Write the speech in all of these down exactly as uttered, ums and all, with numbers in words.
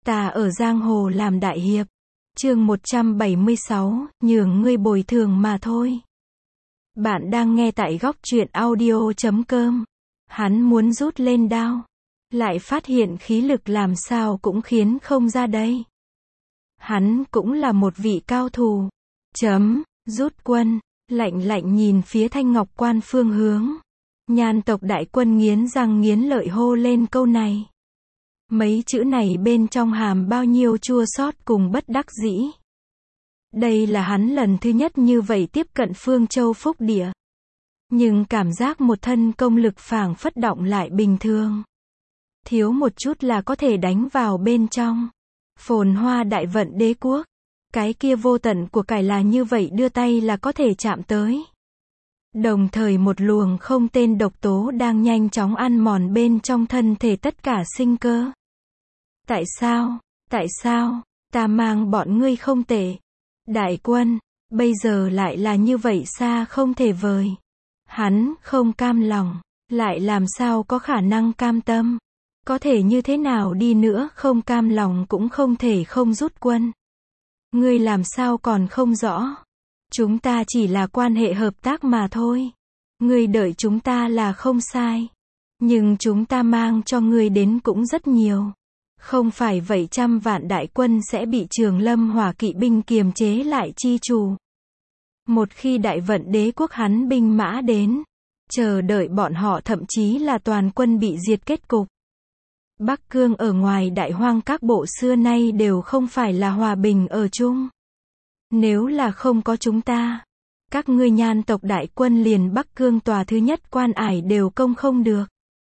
Ta ở giang hồ làm đại hiệp. Chương một trăm bảy mươi sáu, nhường ngươi bồi thường mà thôi. Bạn đang nghe tại góc truyện audio chấm com. Hắn muốn rút lên đao, lại phát hiện khí lực làm sao cũng khiến không ra đây. Hắn cũng là một vị cao thủ. Chấm, rút quân, lạnh lạnh nhìn phía Thanh Ngọc Quan phương hướng. Nhan tộc đại quân nghiến răng nghiến lợi hô lên câu này. Mấy chữ này bên trong hàm bao nhiêu chua xót cùng bất đắc dĩ. Đây là hắn lần thứ nhất như vậy tiếp cận Phương Châu Phúc Địa. Nhưng cảm giác một thân công lực phảng phất động lại bình thường. Thiếu một chút là có thể đánh vào bên trong. Phồn hoa đại vận đế quốc. Cái kia vô tận của cải là như vậy đưa tay là có thể chạm tới. Đồng thời một luồng không tên độc tố đang nhanh chóng ăn mòn bên trong thân thể tất cả sinh cơ. Tại sao, tại sao, ta mang bọn ngươi không tệ. Đại quân, bây giờ lại là như vậy xa không thể vời. Hắn không cam lòng, lại làm sao có khả năng cam tâm. Có thể như thế nào đi nữa không cam lòng cũng không thể không rút quân. Ngươi làm sao còn không rõ. Chúng ta chỉ là quan hệ hợp tác mà thôi. Ngươi đợi chúng ta là không sai. Nhưng chúng ta mang cho ngươi đến cũng rất nhiều. Không phải vậy trăm vạn đại quân sẽ bị Trường Lâm hỏa kỵ binh kiềm chế lại chi chủ. Một khi đại vận đế quốc hắn binh mã đến, chờ đợi bọn họ thậm chí là toàn quân bị diệt kết cục. Bắc Cương ở ngoài đại hoang các bộ xưa nay đều không phải là hòa bình ở chung. Nếu là không có chúng ta, các ngươi Nhan tộc đại quân liền Bắc Cương tòa thứ nhất quan ải đều công không được.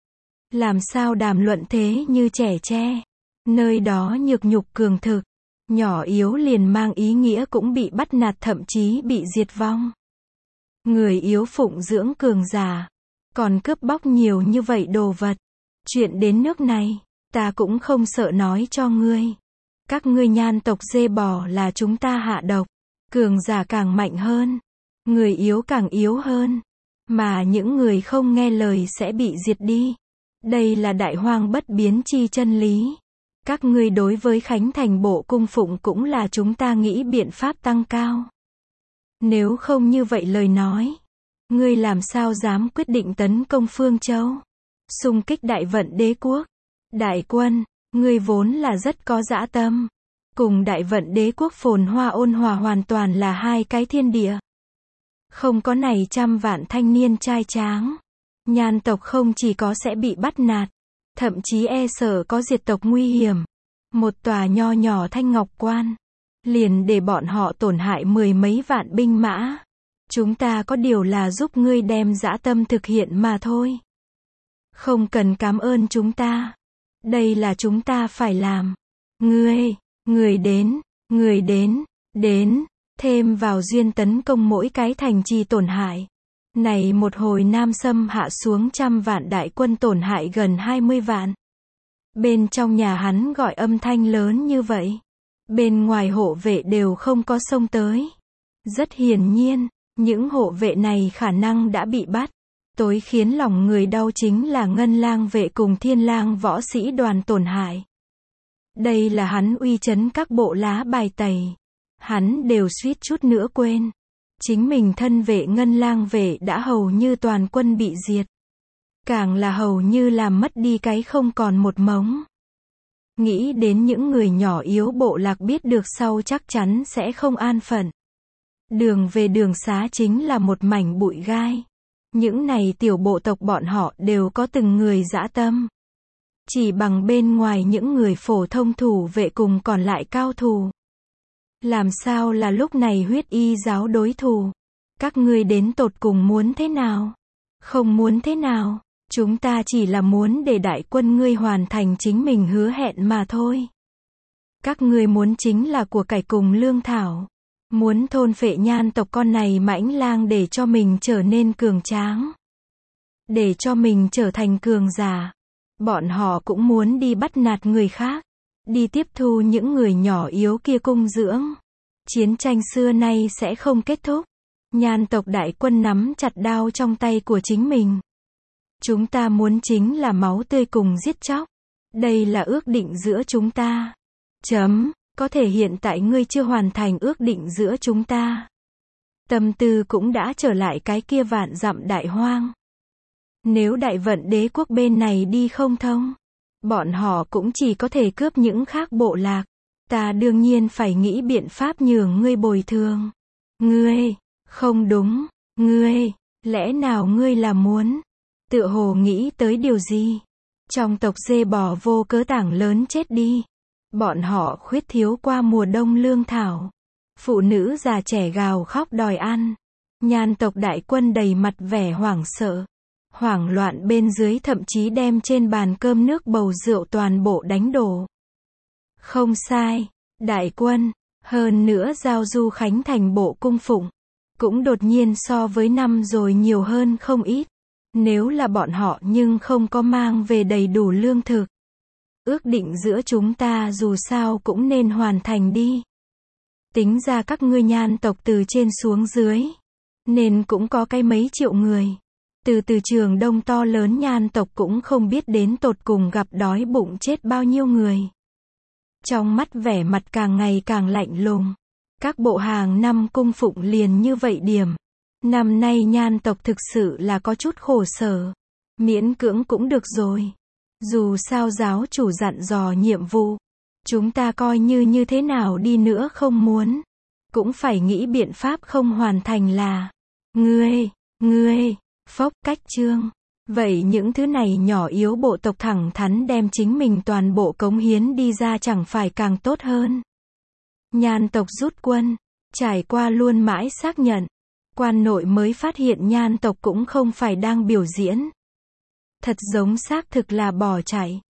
Làm sao đàm luận thế như trẻ tre. Nơi đó nhược nhục cường thực, nhỏ yếu liền mang ý nghĩa cũng bị bắt nạt thậm chí bị diệt vong. Người yếu phụng dưỡng cường giả, còn cướp bóc nhiều như vậy đồ vật. Chuyện đến nước này, ta cũng không sợ nói cho ngươi. Các ngươi Nhan tộc dê bò là chúng ta hạ độc. Cường giả càng mạnh hơn, người yếu càng yếu hơn. Mà những người không nghe lời sẽ bị diệt đi. Đây là đại hoang bất biến chi chân lý. Các ngươi đối với Khánh Thành bộ cung phụng cũng là chúng ta nghĩ biện pháp tăng cao. Nếu không như vậy lời nói, ngươi làm sao dám quyết định tấn công Phương Châu, xung kích đại vận đế quốc. Đại quân, ngươi vốn là rất có dã tâm. Cùng đại vận đế quốc phồn hoa ôn hòa hoàn toàn là hai cái thiên địa. Không có này trăm vạn thanh niên trai tráng. Nhan tộc không chỉ có sẽ bị bắt nạt, thậm chí e sợ có diệt tộc nguy hiểm. Một tòa nho nhỏ Thanh Ngọc Quan, liền để bọn họ tổn hại mười mấy vạn binh mã. Chúng ta có điều là giúp ngươi đem dã tâm thực hiện mà thôi. Không cần cảm ơn chúng ta. Đây là chúng ta phải làm. Ngươi, người đến, người đến, đến, thêm vào duyên tấn công mỗi cái thành trì tổn hại. Này một hồi Nam Xâm hạ xuống trăm vạn đại quân tổn hại gần hai mươi vạn. Bên trong nhà hắn gọi âm thanh lớn như vậy. Bên ngoài hộ vệ đều không có xông tới. Rất hiển nhiên, những hộ vệ này khả năng đã bị bắt. Tối khiến lòng người đau chính là Ngân Lang vệ cùng Thiên Lang võ sĩ đoàn tổn hại. Đây là hắn uy chấn các bộ lá bài tẩy. Hắn đều suýt chút nữa quên. Chính mình thân vệ Ngân Lang vệ đã hầu như toàn quân bị diệt. Càng là hầu như làm mất đi cái không còn một mống. Nghĩ đến những người nhỏ yếu bộ lạc biết được sau chắc chắn sẽ không an phận. Đường về đường xá chính là một mảnh bụi gai. Những này tiểu bộ tộc bọn họ đều có từng người dã tâm. Chỉ bằng bên ngoài những người phổ thông thủ vệ cùng còn lại cao thủ. Làm sao là lúc này huyết y giáo đối thủ? Các ngươi đến tột cùng muốn thế nào? Không muốn thế nào? Chúng ta chỉ là muốn để đại quân ngươi hoàn thành chính mình hứa hẹn mà thôi. Các ngươi muốn chính là của cải cùng lương thảo. Muốn thôn phệ Nhan tộc con này mãnh lang để cho mình trở nên cường tráng. Để cho mình trở thành cường giả. Bọn họ cũng muốn đi bắt nạt người khác. Đi tiếp thu những người nhỏ yếu kia cung dưỡng. Chiến tranh xưa nay sẽ không kết thúc. Nhan tộc đại quân nắm chặt đao trong tay của chính mình. Chúng ta muốn chính là máu tươi cùng giết chóc. Đây là ước định giữa chúng ta. Chấm, có thể hiện tại ngươi chưa hoàn thành ước định giữa chúng ta. Tâm tư cũng đã trở lại cái kia vạn dặm đại hoang. Nếu đại vận đế quốc bên này đi không thông, bọn họ cũng chỉ có thể cướp những khác bộ lạc. Ta đương nhiên phải nghĩ biện pháp nhường ngươi bồi thường. Ngươi, không đúng, ngươi, lẽ nào ngươi là muốn, tựa hồ nghĩ tới điều gì? Trong tộc dê bò vô cớ tảng lớn chết đi. Bọn họ khuyết thiếu qua mùa đông lương thảo. Phụ nữ già trẻ gào khóc đòi ăn. Nhan tộc đại quân đầy mặt vẻ hoảng sợ. Hoảng loạn bên dưới thậm chí đem trên bàn cơm nước bầu rượu toàn bộ đánh đổ. Không sai, đại quân, hơn nữa giao du khánh thành bộ cung phụng, cũng đột nhiên so với năm rồi nhiều hơn không ít. Nếu là bọn họ nhưng không có mang về đầy đủ lương thực. Ước định giữa chúng ta dù sao cũng nên hoàn thành đi. Tính ra các ngươi nhan tộc từ trên xuống dưới, nên cũng có cái mấy triệu người. Từ từ trường đông to lớn nhan tộc cũng không biết đến tột cùng gặp đói bụng chết bao nhiêu người. Trong mắt vẻ mặt càng ngày càng lạnh lùng. Các bộ hàng năm cung phụng liền như vậy điểm. Năm nay nhan tộc thực sự là có chút khổ sở. Miễn cưỡng cũng được rồi. Dù sao giáo chủ dặn dò nhiệm vụ. Chúng ta coi như như thế nào đi nữa không muốn. Cũng phải nghĩ biện pháp không hoàn thành là. Ngươi, ngươi, phốc cách chương. Vậy những thứ này nhỏ yếu bộ tộc thẳng thắn đem chính mình toàn bộ cống hiến đi ra chẳng phải càng tốt hơn. Nhan tộc rút quân. Trải qua luôn mãi xác nhận. Quan nội mới phát hiện nhan tộc cũng không phải đang biểu diễn. Thật giống xác thực là bỏ chạy.